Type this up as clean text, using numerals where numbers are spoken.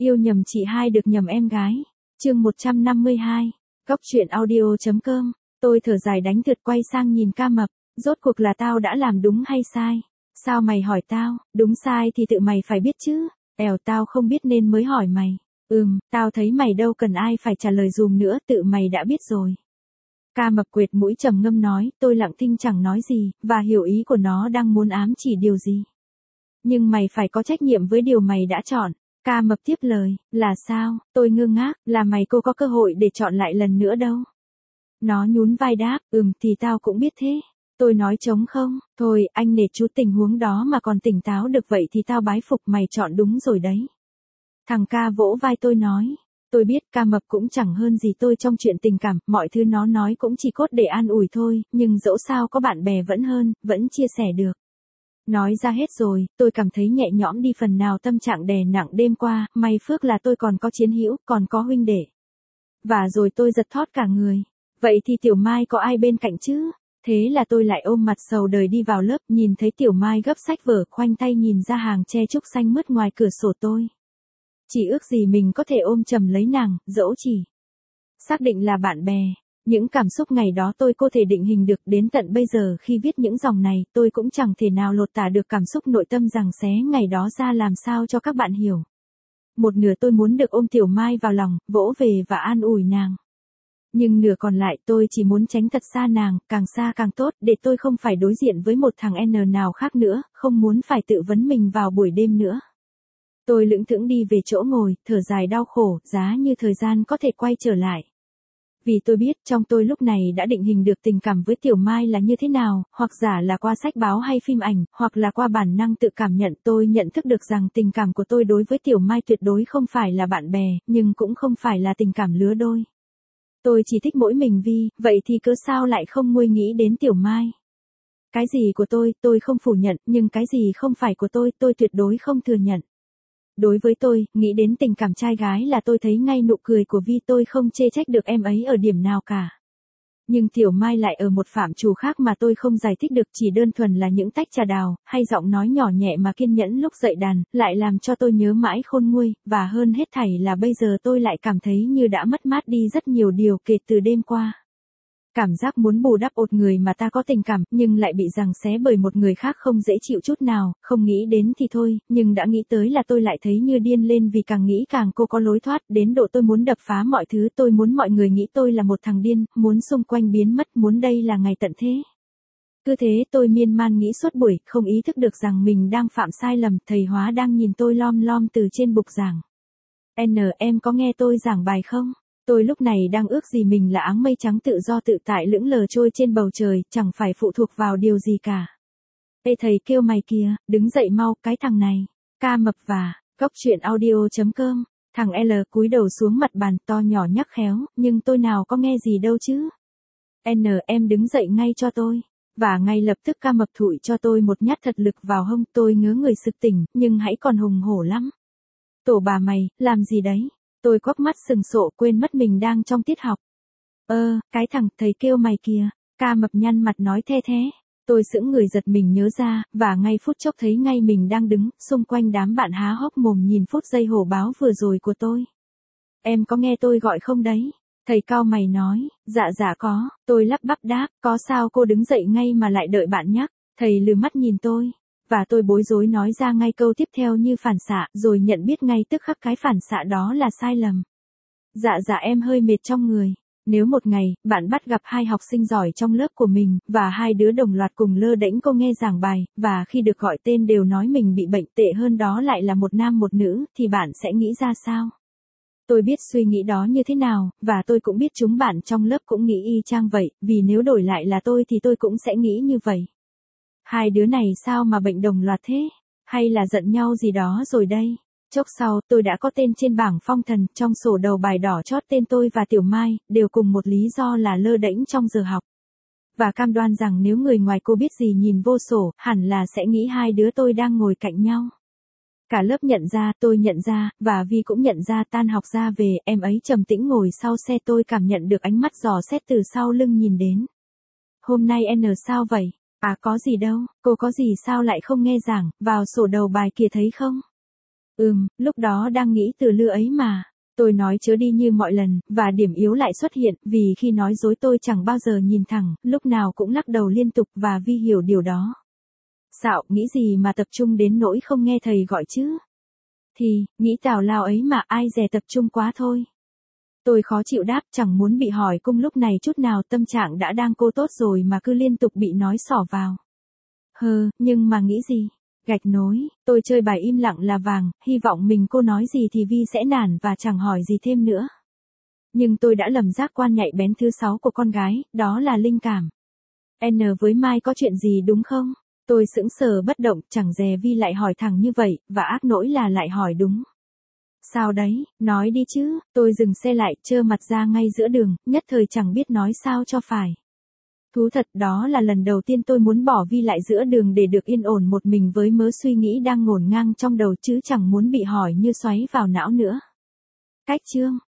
Yêu nhầm chị hai được nhầm em gái. Chương 152. Góc truyện audio.com. Tôi thở dài đánh thượt quay sang nhìn Ca Mập, rốt cuộc là tao đã làm đúng hay sai? Sao mày hỏi tao, đúng sai thì tự mày phải biết chứ. Tao không biết nên mới hỏi mày. Tao thấy mày đâu cần ai phải trả lời dùm nữa, tự mày đã biết rồi. Ca Mập quệt mũi trầm ngâm nói, tôi lặng thinh chẳng nói gì, và hiểu ý của nó đang muốn ám chỉ điều gì. Nhưng mày phải có trách nhiệm với điều mày đã chọn. Ca Mập tiếp lời, là sao? Tôi ngơ ngác, là mày cô có cơ hội để chọn lại lần nữa đâu. Nó nhún vai đáp, thì tao cũng biết thế. Tôi nói trống không, thôi anh nể chú tình huống đó mà còn tỉnh táo được vậy thì tao bái phục mày chọn đúng rồi đấy. Thằng Ca vỗ vai tôi nói, tôi biết Ca Mập cũng chẳng hơn gì tôi trong chuyện tình cảm, mọi thứ nó nói cũng chỉ cốt để an ủi thôi, nhưng dẫu sao có bạn bè vẫn hơn, vẫn chia sẻ được. Nói ra hết rồi, tôi cảm thấy nhẹ nhõm đi phần nào tâm trạng đè nặng đêm qua, may phước là tôi còn có chiến hữu, còn có huynh đệ. Và rồi tôi giật thót cả người. Vậy thì Tiểu Mai có ai bên cạnh chứ? Thế là tôi lại ôm mặt sầu đời đi vào lớp, nhìn thấy Tiểu Mai gấp sách vở, khoanh tay nhìn ra hàng tre trúc xanh mướt ngoài cửa sổ tôi. Chỉ ước gì mình có thể ôm chầm lấy nàng, dẫu chỉ xác định là bạn bè. Những cảm xúc ngày đó tôi có thể định hình được, đến tận bây giờ khi viết những dòng này, tôi cũng chẳng thể nào lột tả được cảm xúc nội tâm giằng xé ngày đó ra làm sao cho các bạn hiểu. Một nửa tôi muốn được ôm Tiểu Mai vào lòng, vỗ về và an ủi nàng. Nhưng nửa còn lại tôi chỉ muốn tránh thật xa nàng, càng xa càng tốt, để tôi không phải đối diện với một thằng N nào khác nữa, không muốn phải tự vấn mình vào buổi đêm nữa. Tôi lững thững đi về chỗ ngồi, thở dài đau khổ, giá như thời gian có thể quay trở lại. Vì tôi biết trong tôi lúc này đã định hình được tình cảm với Tiểu Mai là như thế nào, hoặc giả là qua sách báo hay phim ảnh, hoặc là qua bản năng tự cảm nhận. Tôi nhận thức được rằng tình cảm của tôi đối với Tiểu Mai tuyệt đối không phải là bạn bè, nhưng cũng không phải là tình cảm lứa đôi. Tôi chỉ thích mỗi mình Vi, vậy thì cớ sao lại không nguôi nghĩ đến Tiểu Mai? Cái gì của tôi không phủ nhận, nhưng cái gì không phải của tôi tuyệt đối không thừa nhận. Đối với tôi, nghĩ đến tình cảm trai gái là tôi thấy ngay nụ cười của Vi, tôi không chê trách được em ấy ở điểm nào cả. Nhưng Tiểu Mai lại ở một phạm trù khác mà tôi không giải thích được, chỉ đơn thuần là những tách trà đào, hay giọng nói nhỏ nhẹ mà kiên nhẫn lúc dạy đàn, lại làm cho tôi nhớ mãi khôn nguôi, và hơn hết thảy là bây giờ tôi lại cảm thấy như đã mất mát đi rất nhiều điều kể từ đêm qua. Cảm giác muốn bù đắp một người mà ta có tình cảm, nhưng lại bị giằng xé bởi một người khác không dễ chịu chút nào, không nghĩ đến thì thôi, nhưng đã nghĩ tới là tôi lại thấy như điên lên, vì càng nghĩ càng cô có lối thoát, đến độ tôi muốn đập phá mọi thứ, tôi muốn mọi người nghĩ tôi là một thằng điên, muốn xung quanh biến mất, muốn đây là ngày tận thế. Cứ thế tôi miên man nghĩ suốt buổi, không ý thức được rằng mình đang phạm sai lầm, thầy hóa đang nhìn tôi lom lom từ trên bục giảng. Em có nghe tôi giảng bài không? Tôi lúc này đang ước gì mình là áng mây trắng tự do tự tại lững lờ trôi trên bầu trời, chẳng phải phụ thuộc vào điều gì cả. Ê thầy kêu mày kìa, đứng dậy mau, cái thằng này. Ca Mập và Góc truyện audio.com. Thằng L cúi đầu xuống mặt bàn, to nhỏ nhắc khéo, nhưng tôi nào có nghe gì đâu chứ. Em đứng dậy ngay cho tôi. Và ngay lập tức Ca Mập thụi cho tôi một nhát thật lực vào hông, tôi ngớ người sực tỉnh, nhưng hãy còn hùng hổ lắm. Tổ bà mày, làm gì đấy? Tôi quắc mắt sừng sộ, quên mất mình đang trong tiết học. Cái thằng thầy kêu mày kìa. Ca Mập nhăn mặt nói the thế. Tôi sững người giật mình nhớ ra, và ngay phút chốc thấy ngay mình đang đứng, xung quanh đám bạn há hốc mồm nhìn phút giây hổ báo vừa rồi của tôi. Em có nghe tôi gọi không đấy? Thầy cau mày nói, dạ có, tôi lắp bắp đáp, có sao cô đứng dậy ngay mà lại đợi bạn nhắc. Thầy lừ mắt nhìn tôi. Và tôi bối rối nói ra ngay câu tiếp theo như phản xạ, rồi nhận biết ngay tức khắc cái phản xạ đó là sai lầm. Dạ em hơi mệt trong người. Nếu một ngày, bạn bắt gặp hai học sinh giỏi trong lớp của mình, và hai đứa đồng loạt cùng lơ đễnh cô nghe giảng bài, và khi được gọi tên đều nói mình bị bệnh, tệ hơn đó lại là một nam một nữ, thì bạn sẽ nghĩ ra sao? Tôi biết suy nghĩ đó như thế nào, và tôi cũng biết chúng bạn trong lớp cũng nghĩ y chang vậy, vì nếu đổi lại là tôi thì tôi cũng sẽ nghĩ như vậy. Hai đứa này sao mà bệnh đồng loạt thế? Hay là giận nhau gì đó rồi đây? Chốc sau, tôi đã có tên trên bảng phong thần, trong sổ đầu bài đỏ chót tên tôi và Tiểu Mai, đều cùng một lý do là lơ đễnh trong giờ học. Và cam đoan rằng nếu người ngoài cô biết gì nhìn vô sổ, hẳn là sẽ nghĩ hai đứa tôi đang ngồi cạnh nhau. Cả lớp nhận ra, tôi nhận ra, và Vi cũng nhận ra. Tan học ra về, em ấy trầm tĩnh ngồi sau xe, tôi cảm nhận được ánh mắt dò xét từ sau lưng nhìn đến. Hôm nay sao vậy? À có gì đâu, cô có gì sao lại không nghe giảng, vào sổ đầu bài kia thấy không? Lúc đó đang nghĩ từ lưa ấy mà. Tôi nói chớ đi như mọi lần, và điểm yếu lại xuất hiện, vì khi nói dối tôi chẳng bao giờ nhìn thẳng, lúc nào cũng lắc đầu liên tục và Vi hiểu điều đó. Xạo, nghĩ gì mà tập trung đến nỗi không nghe thầy gọi chứ? Thì, nghĩ tào lao ấy mà ai dè tập trung quá thôi. Tôi khó chịu đáp, chẳng muốn bị hỏi cung lúc này chút nào, tâm trạng đã đang cô tốt rồi mà cứ liên tục bị nói xỏ vào. Nhưng mà nghĩ gì? Gạch nối, tôi chơi bài im lặng là vàng, hy vọng mình cô nói gì thì Vi sẽ nản và chẳng hỏi gì thêm nữa. Nhưng tôi đã lầm giác quan nhạy bén thứ 6 của con gái, đó là linh cảm. N với Mai có chuyện gì đúng không? Tôi sững sờ bất động, chẳng dè Vi lại hỏi thẳng như vậy, và ác nỗi là lại hỏi đúng. Sao đấy, nói đi chứ, tôi dừng xe lại, trơ mặt ra ngay giữa đường, nhất thời chẳng biết nói sao cho phải. Thú thật, đó là lần đầu tiên tôi muốn bỏ Vi lại giữa đường để được yên ổn một mình với mớ suy nghĩ đang ngổn ngang trong đầu chứ chẳng muốn bị hỏi như xoáy vào não nữa. Cách chương